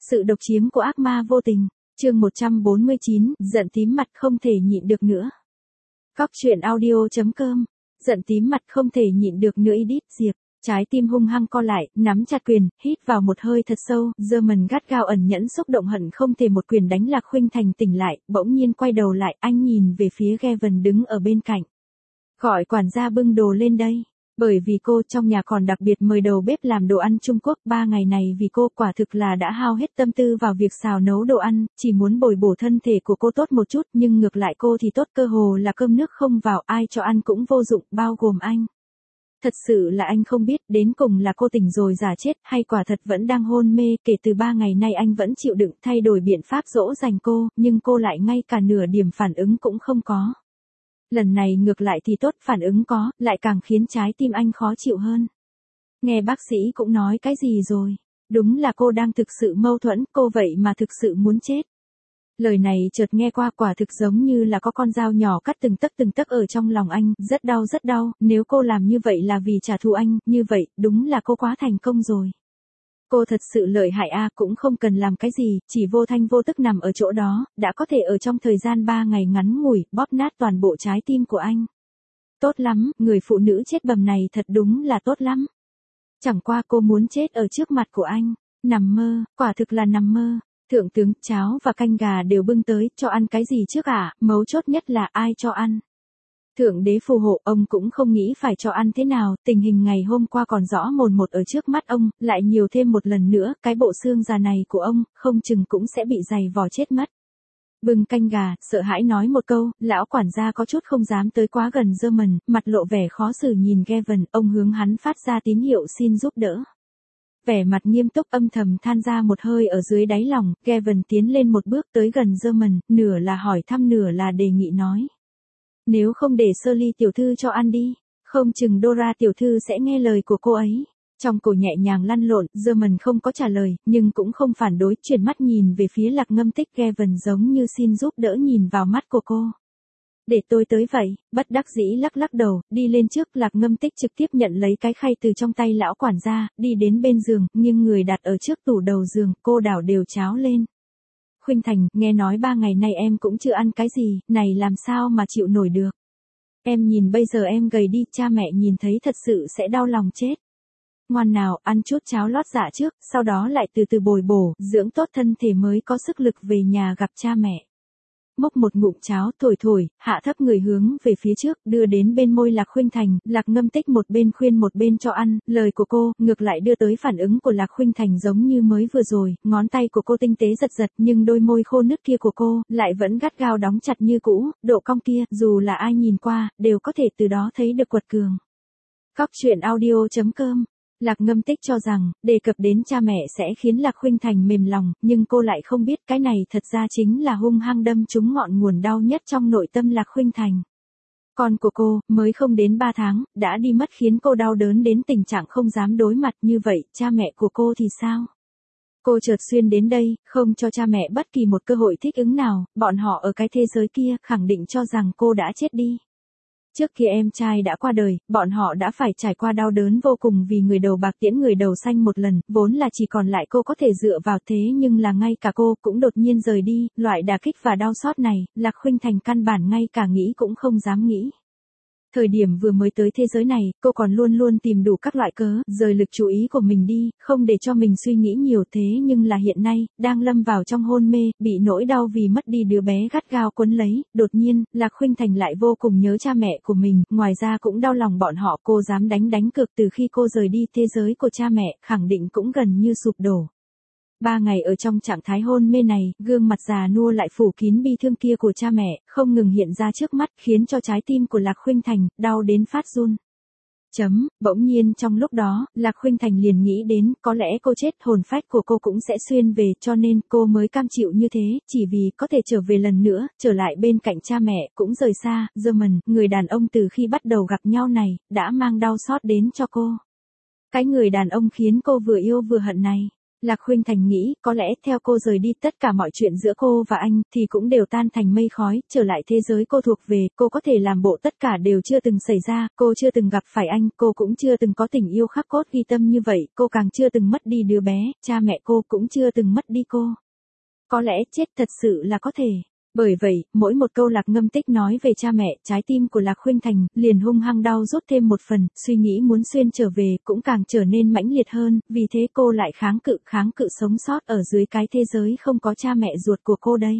Sự độc chiếm của ác ma vô tình. Chương 149, giận tím mặt không thể nhịn được nữa. Góc truyện audio.com. Giận tím mặt không thể nhịn được nữa Edith Diệp. Trái tim hung hăng co lại, nắm chặt quyền, hít vào một hơi thật sâu, German gắt gao ẩn nhẫn xúc động hận không thể một quyền đánh Lạc Khuynh Thành tỉnh lại, bỗng nhiên quay đầu lại, anh nhìn về phía Gavin đứng ở bên cạnh. Gọi quản gia bưng đồ lên đây. Bởi vì cô trong nhà còn đặc biệt mời đầu bếp làm đồ ăn Trung Quốc 3 ngày này vì cô quả thực là đã hao hết tâm tư vào việc xào nấu đồ ăn, chỉ muốn bồi bổ thân thể của cô tốt một chút nhưng ngược lại cô thì tốt cơ hồ là cơm nước không vào ai cho ăn cũng vô dụng bao gồm anh. Thật sự là anh không biết đến cùng là cô tỉnh rồi giả chết hay quả thật vẫn đang hôn mê kể từ 3 ngày nay anh vẫn chịu đựng thay đổi biện pháp dỗ dành cô nhưng cô lại ngay cả nửa điểm phản ứng cũng không có. Lần này ngược lại thì tốt phản ứng có, lại càng khiến trái tim anh khó chịu hơn. Nghe bác sĩ cũng nói cái gì rồi, đúng là cô đang thực sự mâu thuẫn, cô vậy mà thực sự muốn chết. Lời này chợt nghe qua quả thực giống như là có con dao nhỏ cắt từng tấc ở trong lòng anh, rất đau, nếu cô làm như vậy là vì trả thù anh, như vậy, đúng là cô quá thành công rồi. Cô thật sự lợi hại cũng không cần làm cái gì, chỉ vô thanh vô tức nằm ở chỗ đó, đã có thể ở trong thời gian 3 ngày ngắn ngủi, bóp nát toàn bộ trái tim của anh. Tốt lắm, người phụ nữ chết bầm này thật đúng là tốt lắm. Chẳng qua cô muốn chết ở trước mặt của anh, nằm mơ, quả thực là nằm mơ. Thượng tướng, cháo và canh gà đều bưng tới, cho ăn cái gì trước mấu chốt nhất là ai cho ăn. Thượng đế phù hộ, ông cũng không nghĩ phải cho ăn thế nào, tình hình ngày hôm qua còn rõ mồn một ở trước mắt ông, lại nhiều thêm một lần nữa, cái bộ xương già này của ông, không chừng cũng sẽ bị dày vò chết mất. Bưng canh gà, sợ hãi nói một câu, lão quản gia có chút không dám tới quá gần German, mặt lộ vẻ khó xử nhìn Gavin, ông hướng hắn phát ra tín hiệu xin giúp đỡ. Vẻ mặt nghiêm túc âm thầm than ra một hơi ở dưới đáy lòng, Gavin tiến lên một bước tới gần German, nửa là hỏi thăm nửa là đề nghị nói. Nếu không để Shirley tiểu thư cho ăn đi, không chừng Dora tiểu thư sẽ nghe lời của cô ấy. Trong cổ nhẹ nhàng lăn lộn, German không có trả lời, nhưng cũng không phản đối, chuyển mắt nhìn về phía Lạc Ngâm Tích Gavin giống như xin giúp đỡ nhìn vào mắt của cô. Để tôi tới vậy, bất đắc dĩ lắc đầu, đi lên trước Lạc Ngâm Tích trực tiếp nhận lấy cái khay từ trong tay lão quản gia, đi đến bên giường, nhưng người đặt ở trước tủ đầu giường, cô đảo đều cháo lên. Khuynh Thành, nghe nói 3 ngày nay em cũng chưa ăn cái gì, này làm sao mà chịu nổi được. Em nhìn bây giờ em gầy đi, cha mẹ nhìn thấy thật sự sẽ đau lòng chết. Ngoan nào, ăn chút cháo lót dạ trước, sau đó lại từ từ bồi bổ, dưỡng tốt thân thể mới có sức lực về nhà gặp cha mẹ. Múc một ngụm cháo thổi, hạ thấp người hướng về phía trước, đưa đến bên môi Lạc Khuynh Thành, Lạc Ngâm Tích một bên khuyên một bên cho ăn, lời của cô, ngược lại đưa tới phản ứng của Lạc Khuynh Thành giống như mới vừa rồi, ngón tay của cô tinh tế giật, nhưng đôi môi khô nứt kia của cô, lại vẫn gắt gao đóng chặt như cũ, độ cong kia, dù là ai nhìn qua, đều có thể từ đó thấy được quật cường. Góc truyện audio.com. Lạc Ngâm Tích cho rằng, đề cập đến cha mẹ sẽ khiến Lạc Khuynh Thành mềm lòng, nhưng cô lại không biết cái này thật ra chính là hung hăng đâm trúng ngọn nguồn đau nhất trong nội tâm Lạc Khuynh Thành. Con của cô, mới không đến 3 tháng, đã đi mất khiến cô đau đớn đến tình trạng không dám đối mặt như vậy, cha mẹ của cô thì sao? Cô chợt xuyên đến đây, không cho cha mẹ bất kỳ một cơ hội thích ứng nào, bọn họ ở cái thế giới kia khẳng định cho rằng cô đã chết đi. Trước khi em trai đã qua đời, bọn họ đã phải trải qua đau đớn vô cùng vì người đầu bạc tiễn người đầu xanh một lần, vốn là chỉ còn lại cô có thể dựa vào thế nhưng là ngay cả cô cũng đột nhiên rời đi, loại đả kích và đau xót này, Lạc Khuynh Thành căn bản ngay cả nghĩ cũng không dám nghĩ. Thời điểm vừa mới tới thế giới này, cô còn luôn tìm đủ các loại cớ, rời lực chú ý của mình đi, không để cho mình suy nghĩ nhiều thế nhưng là hiện nay, đang lâm vào trong hôn mê, bị nỗi đau vì mất đi đứa bé gắt gao quấn lấy, đột nhiên, Lạc Khuynh Thành lại vô cùng nhớ cha mẹ của mình, ngoài ra cũng đau lòng bọn họ, cô dám đánh cược từ khi cô rời đi thế giới của cha mẹ, khẳng định cũng gần như sụp đổ. 3 ngày ở trong trạng thái hôn mê này, gương mặt già nua lại phủ kín bi thương kia của cha mẹ, không ngừng hiện ra trước mắt, khiến cho trái tim của Lạc Khuynh Thành, đau đến phát run. Bỗng nhiên trong lúc đó, Lạc Khuynh Thành liền nghĩ đến, có lẽ cô chết hồn phách của cô cũng sẽ xuyên về, cho nên cô mới cam chịu như thế, chỉ vì có thể trở về lần nữa, trở lại bên cạnh cha mẹ, cũng rời xa, German, người đàn ông từ khi bắt đầu gặp nhau này, đã mang đau xót đến cho cô. Cái người đàn ông khiến cô vừa yêu vừa hận này. Lạc Khuynh Thành nghĩ, có lẽ theo cô rời đi tất cả mọi chuyện giữa cô và anh thì cũng đều tan thành mây khói, trở lại thế giới cô thuộc về, cô có thể làm bộ tất cả đều chưa từng xảy ra, cô chưa từng gặp phải anh, cô cũng chưa từng có tình yêu khắc cốt ghi tâm như vậy, cô càng chưa từng mất đi đứa bé, cha mẹ cô cũng chưa từng mất đi cô. Có lẽ chết thật sự là có thể. Bởi vậy, mỗi một câu Lạc Ngâm Tích nói về cha mẹ, trái tim của Lạc Khuynh Thành liền hung hăng đau rút thêm một phần, suy nghĩ muốn xuyên trở về cũng càng trở nên mãnh liệt hơn, vì thế cô lại kháng cự sống sót ở dưới cái thế giới không có cha mẹ ruột của cô đây.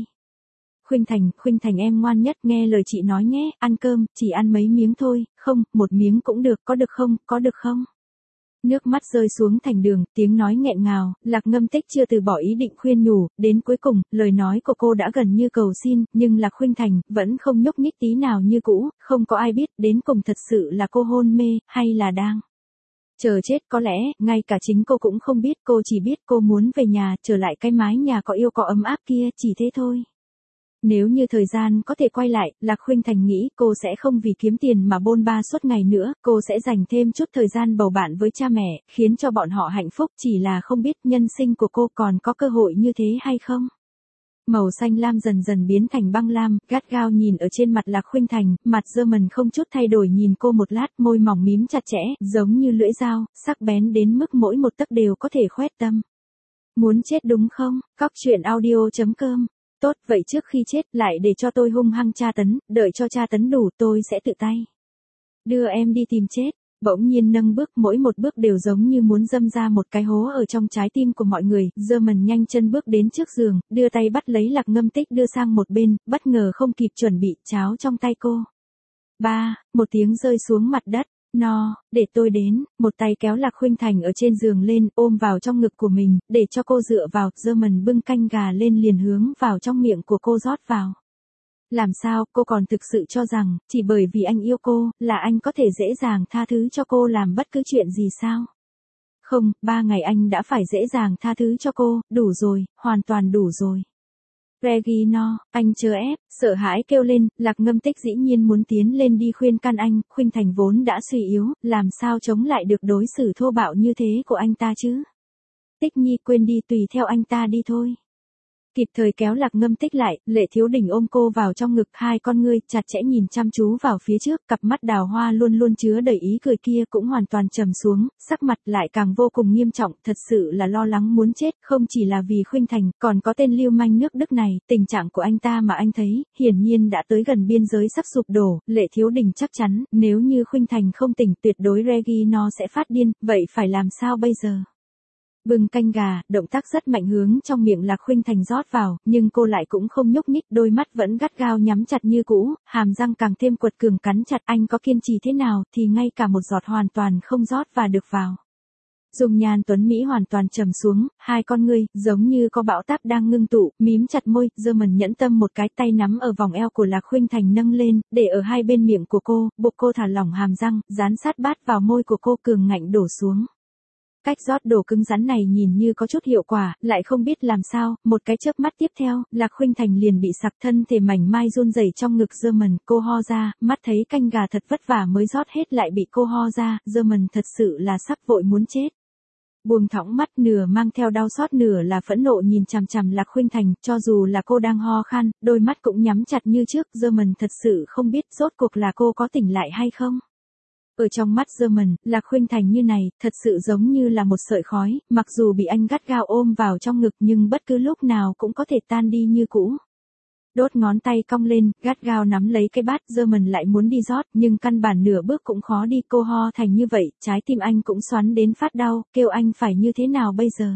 Khuynh Thành em ngoan nhất, nghe lời chị nói nhé, ăn cơm, chỉ ăn mấy miếng thôi, không, một miếng cũng được, có được không? Nước mắt rơi xuống thành đường, tiếng nói nghẹn ngào, Lạc Ngâm Tích chưa từ bỏ ý định khuyên nhủ, đến cuối cùng, lời nói của cô đã gần như cầu xin, nhưng Lạc Khuynh Thành vẫn không nhúc nhích tí nào như cũ, không có ai biết, đến cùng thật sự là cô hôn mê, hay là đang chờ chết. Có lẽ, ngay cả chính cô cũng không biết, cô chỉ biết cô muốn về nhà, trở lại cái mái nhà có yêu có ấm áp kia, chỉ thế thôi. Nếu như thời gian có thể quay lại, Lạc Khuynh Thành nghĩ cô sẽ không vì kiếm tiền mà bôn ba suốt ngày nữa, cô sẽ dành thêm chút thời gian bầu bạn với cha mẹ, khiến cho bọn họ hạnh phúc, chỉ là không biết nhân sinh của cô còn có cơ hội như thế hay không. Màu xanh lam dần dần biến thành băng lam, gắt gao nhìn ở trên mặt Lạc Khuynh Thành, mặt German không chút thay đổi nhìn cô một lát, môi mỏng mím chặt chẽ, giống như lưỡi dao, sắc bén đến mức mỗi một tấc đều có thể khoét tâm. Muốn chết đúng không? Cóc truyện audio.com. Tốt, vậy trước khi chết lại để cho tôi hung hăng tra tấn, đợi cho tra tấn đủ tôi sẽ tự tay đưa em đi tìm chết. Bỗng nhiên nâng bước, mỗi một bước đều giống như muốn dâm ra một cái hố ở trong trái tim của mọi người. German nhanh chân bước đến trước giường, đưa tay bắt lấy Lạc Ngâm Tích đưa sang một bên, bất ngờ không kịp chuẩn bị, cháo trong tay cô. Một tiếng rơi xuống mặt đất. No, để tôi đến, một tay kéo Lạc Khuynh Thành ở trên giường lên, ôm vào trong ngực của mình, để cho cô dựa vào, German bưng canh gà lên liền hướng vào trong miệng của cô rót vào. Làm sao, cô còn thực sự cho rằng, chỉ bởi vì anh yêu cô, là anh có thể dễ dàng tha thứ cho cô làm bất cứ chuyện gì sao? Không, 3 ngày anh đã phải dễ dàng tha thứ cho cô, đủ rồi, hoàn toàn đủ rồi. Regino, anh chớ ép, sợ hãi kêu lên, Lạc Ngâm Tích dĩ nhiên muốn tiến lên đi khuyên can anh, Khuynh Thành vốn đã suy yếu, làm sao chống lại được đối xử thô bạo như thế của anh ta chứ? Tích Nhi quên đi, tùy theo anh ta đi thôi. Kịp thời kéo Lạc Ngâm Tích lại, Lệ Thiếu Đình ôm cô vào trong ngực, hai con ngươi chặt chẽ nhìn chăm chú vào phía trước, cặp mắt đào hoa luôn luôn chứa đầy ý cười kia cũng hoàn toàn trầm xuống, sắc mặt lại càng vô cùng nghiêm trọng, thật sự là lo lắng muốn chết, không chỉ là vì Khuynh Thành, còn có tên lưu manh nước Đức này, tình trạng của anh ta mà anh thấy, hiển nhiên đã tới gần biên giới sắp sụp đổ, Lệ Thiếu Đình chắc chắn, nếu như Khuynh Thành không tỉnh, tuyệt đối Regino sẽ phát điên, vậy phải làm sao bây giờ? Bưng canh gà, động tác rất mạnh hướng trong miệng Lạc Khuynh Thành rót vào, nhưng cô lại cũng không nhúc nhích, đôi mắt vẫn gắt gao nhắm chặt như cũ, hàm răng càng thêm quật cường cắn chặt. Anh có kiên trì thế nào thì ngay cả một giọt hoàn toàn không rót và được vào. Dung nhan tuấn Mỹ hoàn toàn trầm xuống, hai con ngươi giống như có bão táp đang ngưng tụ, mím chặt môi, German nhẫn tâm một cái tay nắm ở vòng eo của Lạc Khuynh Thành nâng lên, để ở hai bên miệng của cô, buộc cô thả lỏng hàm răng, dán sát bát vào môi của cô, cường ngạnh đổ xuống. Cách rót đồ cứng rắn này nhìn như có chút hiệu quả, lại không biết làm sao, một cái chớp mắt tiếp theo, Lạc Khuynh Thành liền bị sặc, thân thể mảnh mai run rẩy trong ngực German, cô ho ra, mắt thấy canh gà thật vất vả mới rót hết lại bị cô ho ra, German thật sự là sắp vội muốn chết. Buông thõng mắt, nửa mang theo đau xót nửa là phẫn nộ nhìn chằm chằm Lạc Khuynh Thành, cho dù là cô đang ho khan, đôi mắt cũng nhắm chặt như trước, German thật sự không biết rốt cuộc là cô có tỉnh lại hay không. Ở trong mắt German, Lạc Khuynh Thành như này, thật sự giống như là một sợi khói, mặc dù bị anh gắt gao ôm vào trong ngực nhưng bất cứ lúc nào cũng có thể tan đi như cũ. Đốt ngón tay cong lên, gắt gao nắm lấy cái bát, German lại muốn đi rót, nhưng căn bản nửa bước cũng khó đi, cô ho thành như vậy, trái tim anh cũng xoắn đến phát đau, kêu anh phải như thế nào bây giờ.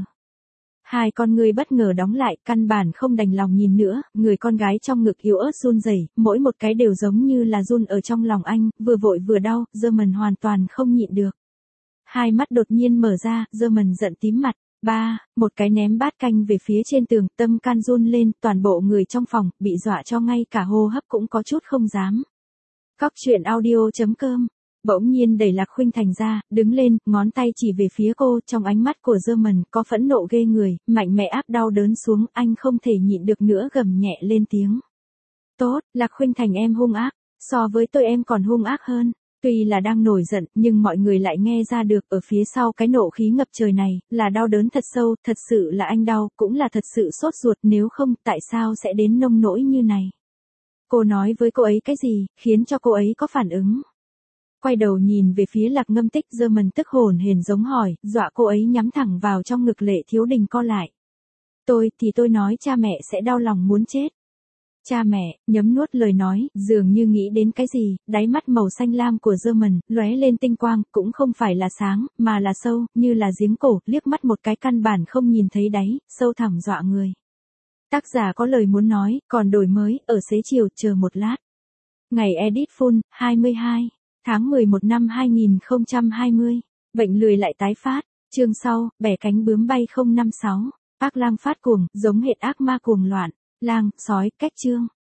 Hai con ngươi bất ngờ đóng lại, căn bản không đành lòng nhìn nữa, người con gái trong ngực yếu ớt run rẩy, mỗi một cái đều giống như là run ở trong lòng anh, vừa vội vừa đau, German hoàn toàn không nhịn được. Hai mắt đột nhiên mở ra, German giận tím mặt. Một cái ném bát canh về phía trên tường, tâm can run lên, toàn bộ người trong phòng, bị dọa cho ngay cả hô hấp cũng có chút không dám. Cóc truyện audio.com. Bỗng nhiên đẩy Lạc Khuynh Thành ra, đứng lên, ngón tay chỉ về phía cô, trong ánh mắt của German có phẫn nộ ghê người, mạnh mẽ áp đau đớn xuống, anh không thể nhịn được nữa gầm nhẹ lên tiếng. Tốt, Lạc Khuynh Thành em hung ác, so với tôi em còn hung ác hơn. Tuy là đang nổi giận, nhưng mọi người lại nghe ra được ở phía sau cái nộ khí ngập trời này, là đau đớn thật sâu, thật sự là anh đau, cũng là thật sự sốt ruột, nếu không, tại sao sẽ đến nông nỗi như này. Cô nói với cô ấy cái gì, khiến cho cô ấy có phản ứng. Quay đầu nhìn về phía Lạc Ngâm Tích, German tức hồn hển giống hỏi, dọa cô ấy nhắm thẳng vào trong ngực Lệ Thiếu Đình co lại. Tôi nói cha mẹ sẽ đau lòng muốn chết. Cha mẹ, nhấm nuốt lời nói, dường như nghĩ đến cái gì, đáy mắt màu xanh lam của German, lóe lên tinh quang, cũng không phải là sáng, mà là sâu, như là giếng cổ, liếc mắt một cái căn bản không nhìn thấy đáy, sâu thẳm dọa người. Tác giả có lời muốn nói, còn đổi mới, ở xế chiều, chờ một lát. Ngày edit full, 22 tháng 11 năm 2020. Bệnh lười lại tái phát. Chương sau, bẻ cánh bướm bay 056. Ác lang phát cuồng, giống hệt ác ma cuồng loạn. Lang, sói, cách chương.